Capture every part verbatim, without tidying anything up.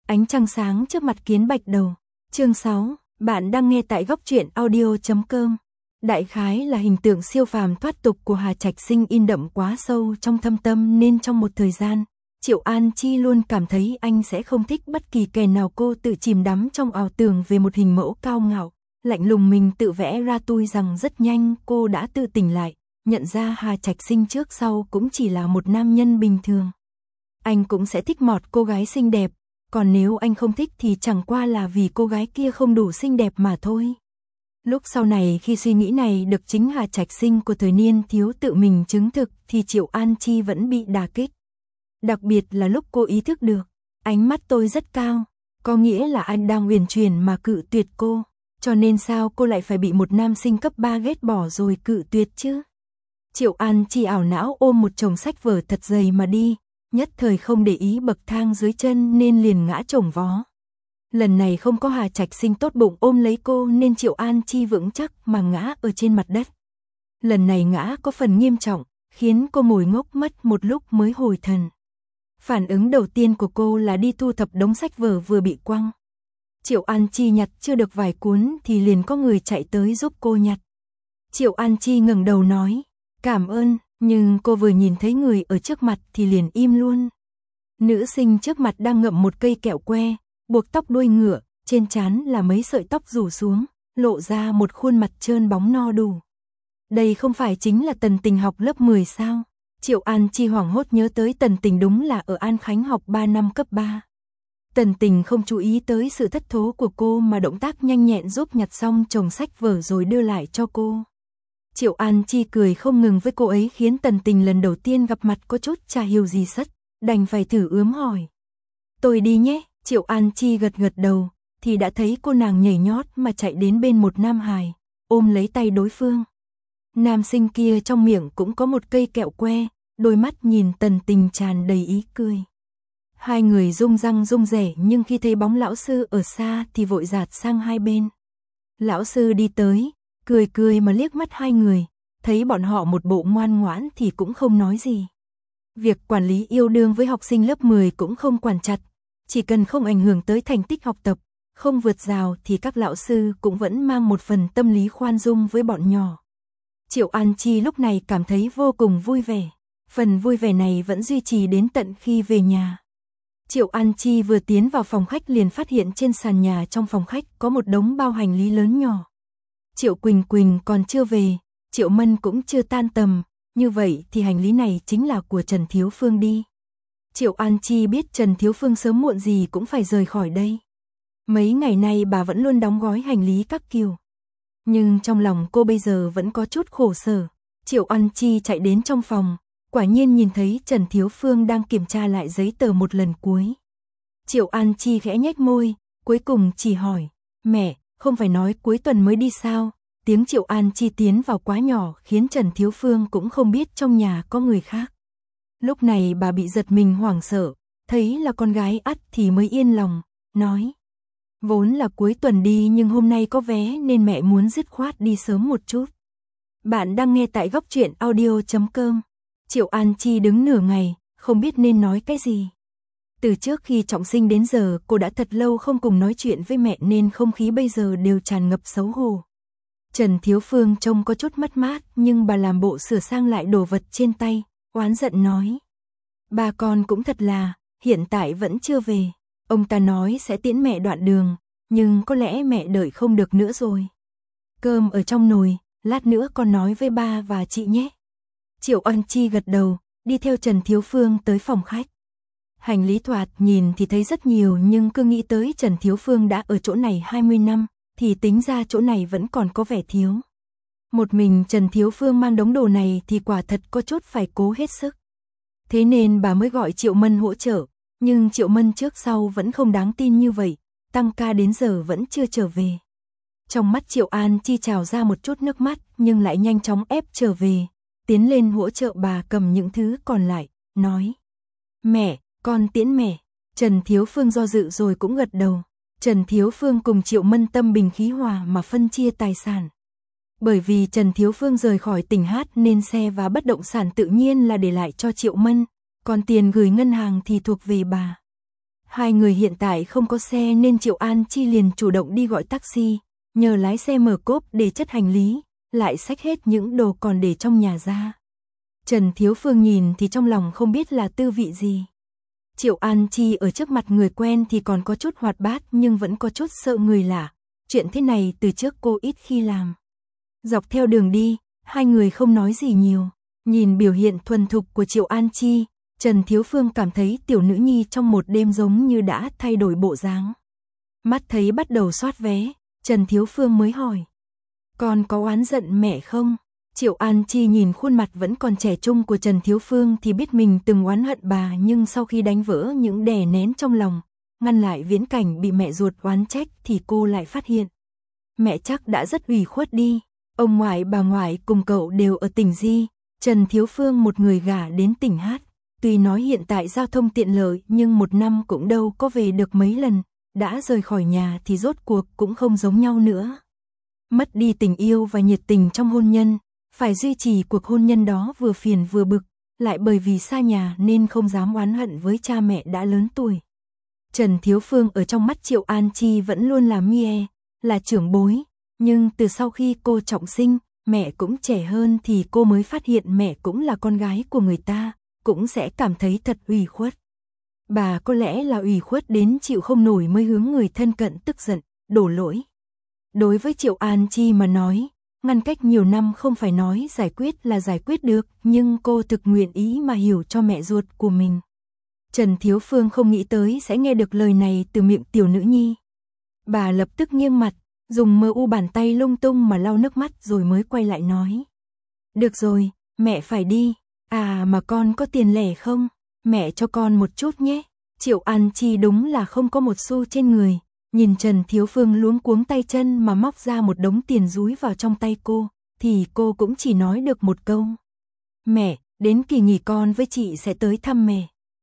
Ánh trăng sáng trước mặt Kiến Bạch Đầu. Chương sáu, bạn đang nghe tại góc truyện audio chấm com. Đại khái là hình tượng siêu phàm thoát tục của Hà Trạch Sinh in đậm quá sâu trong thâm tâm nên trong một thời gian, Triệu An Chi luôn cảm thấy anh sẽ không thích bất kỳ kẻ nào cô tự chìm đắm trong ảo tưởng về một hình mẫu cao ngạo, lạnh lùng mình tự vẽ ra. Tuy rằng rất nhanh cô đã tự tỉnh lại, nhận ra Hà Trạch Sinh trước sau cũng chỉ là một nam nhân bình thường. Anh cũng sẽ thích một cô gái xinh đẹp, còn nếu anh không thích thì chẳng qua là vì cô gái kia không đủ xinh đẹp mà thôi. Lúc sau này khi suy nghĩ này được chính Hà Trạch Sinh của thời niên thiếu tự mình chứng thực thì Triệu An Chi vẫn bị đả kích. Đặc biệt là lúc cô ý thức được, ánh mắt tôi rất cao, có nghĩa là anh đang uyển chuyển mà cự tuyệt cô, cho nên sao cô lại phải bị một nam sinh cấp ba ghét bỏ rồi cự tuyệt chứ? Triệu An Chi ảo não ôm một chồng sách vở thật dày mà đi, nhất thời không để ý bậc thang dưới chân nên liền ngã chồng vó. Lần này không có Hà Trạch Sinh tốt bụng ôm lấy cô nên Triệu An Chi vững chắc mà ngã ở trên mặt đất. Lần này ngã có phần nghiêm trọng, khiến cô ngồi ngốc mất một lúc mới hồi thần. Phản ứng đầu tiên của cô là đi thu thập đống sách vở vừa bị quăng. Triệu An Chi nhặt chưa được vài cuốn thì liền có người chạy tới giúp cô nhặt. Triệu An Chi ngẩng đầu nói, cảm ơn, nhưng cô vừa nhìn thấy người ở trước mặt thì liền im luôn. Nữ sinh trước mặt đang ngậm một cây kẹo que, buộc tóc đuôi ngựa, trên trán là mấy sợi tóc rủ xuống, lộ ra một khuôn mặt trơn bóng no đủ. Đây không phải chính là Tần Tình học lớp mười sao? Triệu An Chi hoảng hốt nhớ tới Tần Tình đúng là ở An Khánh học ba năm cấp ba. Tần Tình không chú ý tới sự thất thố của cô mà động tác nhanh nhẹn giúp nhặt xong chồng sách vở rồi đưa lại cho cô. Triệu An Chi cười không ngừng với cô ấy khiến Tần Tình lần đầu tiên gặp mặt có chút chả hiểu gì sất, đành phải thử ướm hỏi. Tôi đi nhé, Triệu An Chi gật gật đầu, thì đã thấy cô nàng nhảy nhót mà chạy đến bên một nam hài, ôm lấy tay đối phương. Nam sinh kia trong miệng cũng có một cây kẹo que, đôi mắt nhìn Tần Tình tràn đầy ý cười. Hai người rung răng rung rẻ nhưng khi thấy bóng lão sư ở xa thì vội dạt sang hai bên. Lão sư đi tới, cười cười mà liếc mắt hai người, thấy bọn họ một bộ ngoan ngoãn thì cũng không nói gì. Việc quản lý yêu đương với học sinh lớp mười cũng không quản chặt, chỉ cần không ảnh hưởng tới thành tích học tập, không vượt rào thì các lão sư cũng vẫn mang một phần tâm lý khoan dung với bọn nhỏ. Triệu An Chi lúc này cảm thấy vô cùng vui vẻ, phần vui vẻ này vẫn duy trì đến tận khi về nhà. Triệu An Chi vừa tiến vào phòng khách liền phát hiện trên sàn nhà trong phòng khách có một đống bao hành lý lớn nhỏ. Triệu Quỳnh Quỳnh còn chưa về, Triệu Mân cũng chưa tan tầm, như vậy thì hành lý này chính là của Trần Thiếu Phương đi. Triệu An Chi biết Trần Thiếu Phương sớm muộn gì cũng phải rời khỏi đây. Mấy ngày nay bà vẫn luôn đóng gói hành lý các kiểu. Nhưng trong lòng cô bây giờ vẫn có chút khổ sở. Triệu An Chi chạy đến trong phòng, quả nhiên nhìn thấy Trần Thiếu Phương đang kiểm tra lại giấy tờ một lần cuối. Triệu An Chi khẽ nhếch môi, cuối cùng chỉ hỏi, mẹ, không phải nói cuối tuần mới đi sao? Tiếng Triệu An Chi tiến vào quá nhỏ khiến Trần Thiếu Phương cũng không biết trong nhà có người khác. Lúc này bà bị giật mình hoảng sợ, thấy là con gái ắt thì mới yên lòng, nói. Vốn là cuối tuần đi nhưng hôm nay có vé nên mẹ muốn dứt khoát đi sớm một chút. Bạn đang nghe tại góc truyện audio chấm com. Triệu An Chi đứng nửa ngày, không biết nên nói cái gì. Từ trước khi trọng sinh đến giờ cô đã thật lâu không cùng nói chuyện với mẹ nên không khí bây giờ đều tràn ngập xấu hổ. Trần Thiếu Phương trông có chút mất mát nhưng bà làm bộ sửa sang lại đồ vật trên tay, oán giận nói. Ba con cũng thật là, hiện tại vẫn chưa về. Ông ta nói sẽ tiễn mẹ đoạn đường, nhưng có lẽ mẹ đợi không được nữa rồi. Cơm ở trong nồi, lát nữa con nói với ba và chị nhé. Triệu An Chi gật đầu, đi theo Trần Thiếu Phương tới phòng khách. Hành lý thoạt nhìn thì thấy rất nhiều nhưng cứ nghĩ tới Trần Thiếu Phương đã ở chỗ này hai mươi năm, thì tính ra chỗ này vẫn còn có vẻ thiếu. Một mình Trần Thiếu Phương mang đống đồ này thì quả thật có chút phải cố hết sức. Thế nên bà mới gọi Triệu Mân hỗ trợ, nhưng Triệu Mân trước sau vẫn không đáng tin như vậy, tăng ca đến giờ vẫn chưa trở về. Trong mắt Triệu An Chi trào ra một chút nước mắt nhưng lại nhanh chóng ép trở về, tiến lên hỗ trợ bà cầm những thứ còn lại, nói. Mẹ, con tiễn mẹ. Trần Thiếu Phương do dự rồi cũng gật đầu. Trần Thiếu Phương cùng Triệu Mân tâm bình khí hòa mà phân chia tài sản. Bởi vì Trần Thiếu Phương rời khỏi tỉnh Hát nên xe và bất động sản tự nhiên là để lại cho Triệu Mân, còn tiền gửi ngân hàng thì thuộc về bà. Hai người hiện tại không có xe nên Triệu An Chi liền chủ động đi gọi taxi, nhờ lái xe mở cốp để chất hành lý, lại xách hết những đồ còn để trong nhà ra. Trần Thiếu Phương nhìn thì trong lòng không biết là tư vị gì. Triệu An Chi ở trước mặt người quen thì còn có chút hoạt bát nhưng vẫn có chút sợ người lạ. Chuyện thế này từ trước cô ít khi làm. Dọc theo đường đi, hai người không nói gì nhiều. Nhìn biểu hiện thuần thục của Triệu An Chi, Trần Thiếu Phương cảm thấy tiểu nữ nhi trong một đêm giống như đã thay đổi bộ dáng. Mắt thấy bắt đầu soát vé, Trần Thiếu Phương mới hỏi. Con có oán giận mẹ không? Triệu An Chi nhìn khuôn mặt vẫn còn trẻ trung của Trần Thiếu Phương thì biết mình từng oán hận bà, nhưng sau khi đánh vỡ những đè nén trong lòng, ngăn lại viễn cảnh bị mẹ ruột oán trách thì cô lại phát hiện. Mẹ chắc đã rất ủy khuất đi, ông ngoại bà ngoại cùng cậu đều ở tỉnh Di, Trần Thiếu Phương một người gả đến tỉnh Hát. Tuy nói hiện tại giao thông tiện lợi nhưng một năm cũng đâu có về được mấy lần, đã rời khỏi nhà thì rốt cuộc cũng không giống nhau nữa. Mất đi tình yêu và nhiệt tình trong hôn nhân, phải duy trì cuộc hôn nhân đó vừa phiền vừa bực, lại bởi vì xa nhà nên không dám oán hận với cha mẹ đã lớn tuổi. Trần Thiếu Phương ở trong mắt Triệu An Chi vẫn luôn là mie, là trưởng bối, nhưng từ sau khi cô trọng sinh, mẹ cũng trẻ hơn thì cô mới phát hiện mẹ cũng là con gái của người ta, cũng sẽ cảm thấy thật ủy khuất. Bà có lẽ là ủy khuất đến chịu không nổi mới hướng người thân cận tức giận, đổ lỗi. Đối với Triệu An Chi mà nói, ngăn cách nhiều năm không phải nói giải quyết là giải quyết được, nhưng cô thực nguyện ý mà hiểu cho mẹ ruột của mình. Trần Thiếu Phương không nghĩ tới sẽ nghe được lời này từ miệng tiểu nữ nhi. Bà lập tức nghiêng mặt, dùng mờ u bàn tay lung tung mà lau nước mắt rồi mới quay lại nói. Được rồi, mẹ phải đi. À mà con có tiền lẻ không? Mẹ cho con một chút nhé. Triệu An Chi đúng là không có một xu trên người. Nhìn Trần Thiếu Phương luống cuống tay chân mà móc ra một đống tiền dúi vào trong tay cô, thì cô cũng chỉ nói được một câu. Mẹ, đến kỳ nghỉ con với chị sẽ tới thăm mẹ.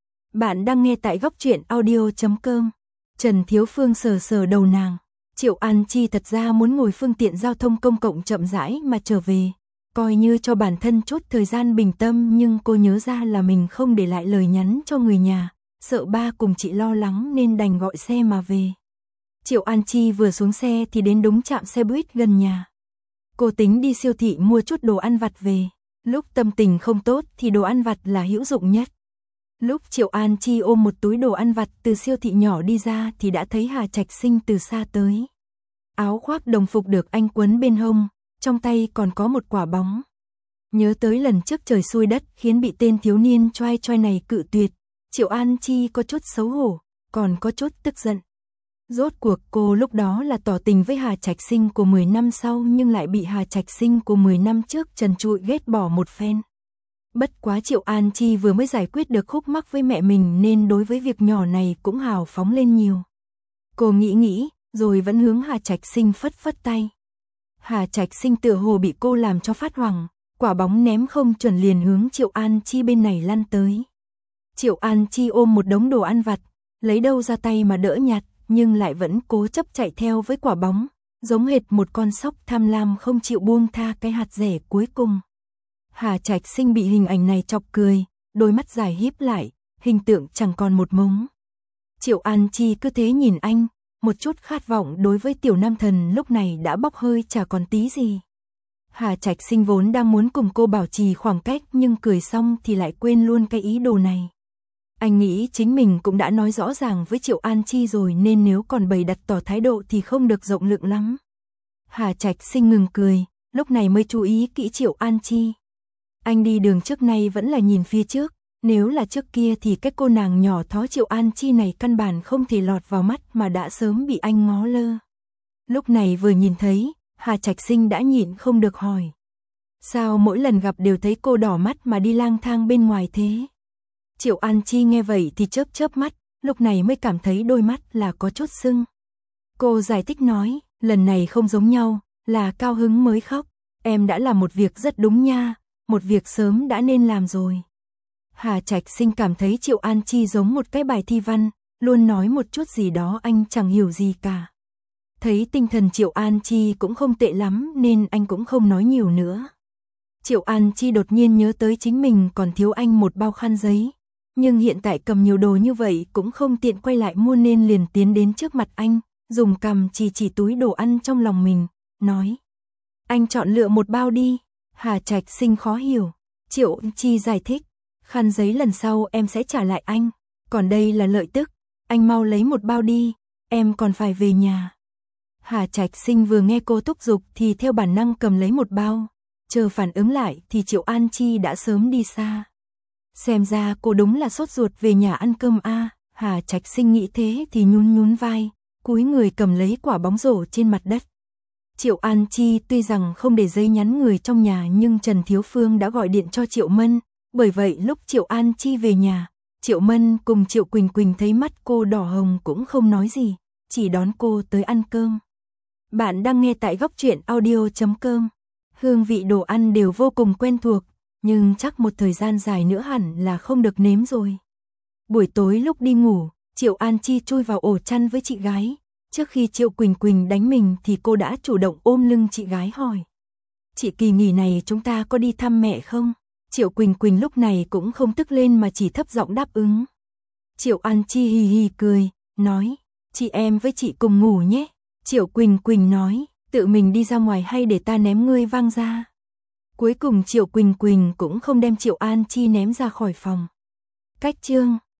Bạn đang nghe tại góc truyện audio chấm com. Trần Thiếu Phương sờ sờ đầu nàng. Triệu An Chi thật ra muốn ngồi phương tiện giao thông công cộng chậm rãi mà trở về, coi như cho bản thân chút thời gian bình tâm, nhưng cô nhớ ra là mình không để lại lời nhắn cho người nhà, sợ ba cùng chị lo lắng nên đành gọi xe mà về. Triệu An Chi vừa xuống xe thì đến đúng trạm xe buýt gần nhà. Cô tính đi siêu thị mua chút đồ ăn vặt về, lúc tâm tình không tốt thì đồ ăn vặt là hữu dụng nhất. Lúc Triệu An Chi ôm một túi đồ ăn vặt từ siêu thị nhỏ đi ra thì đã thấy Hà Trạch Sinh từ xa tới. Áo khoác đồng phục được anh quấn bên hông, trong tay còn có một quả bóng. Nhớ tới lần trước trời xui đất khiến bị tên thiếu niên choai choai này cự tuyệt, Triệu An Chi có chút xấu hổ, còn có chút tức giận. Rốt cuộc cô lúc đó là tỏ tình với Hà Trạch Sinh của mười năm sau nhưng lại bị Hà Trạch Sinh của mười năm trước trần trụi ghét bỏ một phen. Bất quá Triệu An Chi vừa mới giải quyết được khúc mắc với mẹ mình nên đối với việc nhỏ này cũng hào phóng lên nhiều. Cô nghĩ nghĩ, rồi vẫn hướng Hà Trạch Sinh phất phất tay. Hà Trạch Sinh tựa hồ bị cô làm cho phát hoảng, quả bóng ném không chuẩn liền hướng Triệu An Chi bên này lăn tới. Triệu An Chi ôm một đống đồ ăn vặt, lấy đâu ra tay mà đỡ nhặt, nhưng lại vẫn cố chấp chạy theo với quả bóng, giống hệt một con sóc tham lam không chịu buông tha cái hạt rẻ cuối cùng. Hà Trạch Sinh bị hình ảnh này chọc cười, đôi mắt dài híp lại, hình tượng chẳng còn một mống. Triệu An Chi cứ thế nhìn anh, một chút khát vọng đối với tiểu nam thần lúc này đã bốc hơi chả còn tí gì. Hà Trạch Sinh vốn đang muốn cùng cô bảo trì khoảng cách nhưng cười xong thì lại quên luôn cái ý đồ này. Anh nghĩ chính mình cũng đã nói rõ ràng với Triệu An Chi rồi nên nếu còn bày đặt tỏ thái độ thì không được rộng lượng lắm. Hà Trạch Sinh ngừng cười, lúc này mới chú ý kỹ Triệu An Chi. Anh đi đường trước nay vẫn là nhìn phía trước, nếu là trước kia thì cái cô nàng nhỏ thó Triệu An Chi này căn bản không thể lọt vào mắt mà đã sớm bị anh ngó lơ. Lúc này vừa nhìn thấy, Hà Trạch Sinh đã nhịn không được hỏi. Sao mỗi lần gặp đều thấy cô đỏ mắt mà đi lang thang bên ngoài thế? Triệu An Chi nghe vậy thì chớp chớp mắt, lúc này mới cảm thấy đôi mắt là có chút sưng. Cô giải thích nói, lần này không giống nhau, là cao hứng mới khóc, em đã làm một việc rất đúng nha, một việc sớm đã nên làm rồi. Hà Trạch Sinh cảm thấy Triệu An Chi giống một cái bài thi văn, luôn nói một chút gì đó anh chẳng hiểu gì cả. Thấy tinh thần Triệu An Chi cũng không tệ lắm nên anh cũng không nói nhiều nữa. Triệu An Chi đột nhiên nhớ tới chính mình còn thiếu anh một bao khăn giấy, nhưng hiện tại cầm nhiều đồ như vậy cũng không tiện quay lại mua nên liền tiến đến trước mặt anh, dùng cằm chỉ chỉ túi đồ ăn trong lòng mình, nói. Anh chọn lựa một bao đi. Hà Trạch Sinh khó hiểu. Triệu Chi giải thích, khăn giấy lần sau em sẽ trả lại anh, còn đây là lợi tức, anh mau lấy một bao đi, em còn phải về nhà. Hà Trạch Sinh vừa nghe cô thúc giục thì theo bản năng cầm lấy một bao, chờ phản ứng lại thì Triệu An Chi đã sớm đi xa. Xem ra cô đúng là sốt ruột về nhà ăn cơm a. À. Hà Trạch Sinh nghĩ thế thì nhún nhún vai, cúi người cầm lấy quả bóng rổ trên mặt đất. Triệu An Chi tuy rằng không để giấy nhắn người trong nhà nhưng Trần Thiếu Phương đã gọi điện cho Triệu Mân, bởi vậy lúc Triệu An Chi về nhà, Triệu Mân cùng Triệu Quỳnh Quỳnh thấy mắt cô đỏ hồng cũng không nói gì, chỉ đón cô tới ăn cơm. Bạn đang nghe tại góc truyện audio chấm com. Hương vị đồ ăn đều vô cùng quen thuộc, nhưng chắc một thời gian dài nữa hẳn là không được nếm rồi. Buổi tối lúc đi ngủ, Triệu An Chi chui vào ổ chăn với chị gái. Trước khi Triệu Quỳnh Quỳnh đánh mình thì cô đã chủ động ôm lưng chị gái hỏi. Chị kỳ nghỉ này chúng ta có đi thăm mẹ không? Triệu Quỳnh Quỳnh lúc này cũng không tức lên mà chỉ thấp giọng đáp ứng. Triệu An Chi hì hì cười, nói, chị em với chị cùng ngủ nhé. Triệu Quỳnh Quỳnh nói, tự mình đi ra ngoài hay để ta ném ngươi văng ra. Cuối cùng Triệu Quỳnh Quỳnh cũng không đem Triệu An Chi ném ra khỏi phòng. Cách chương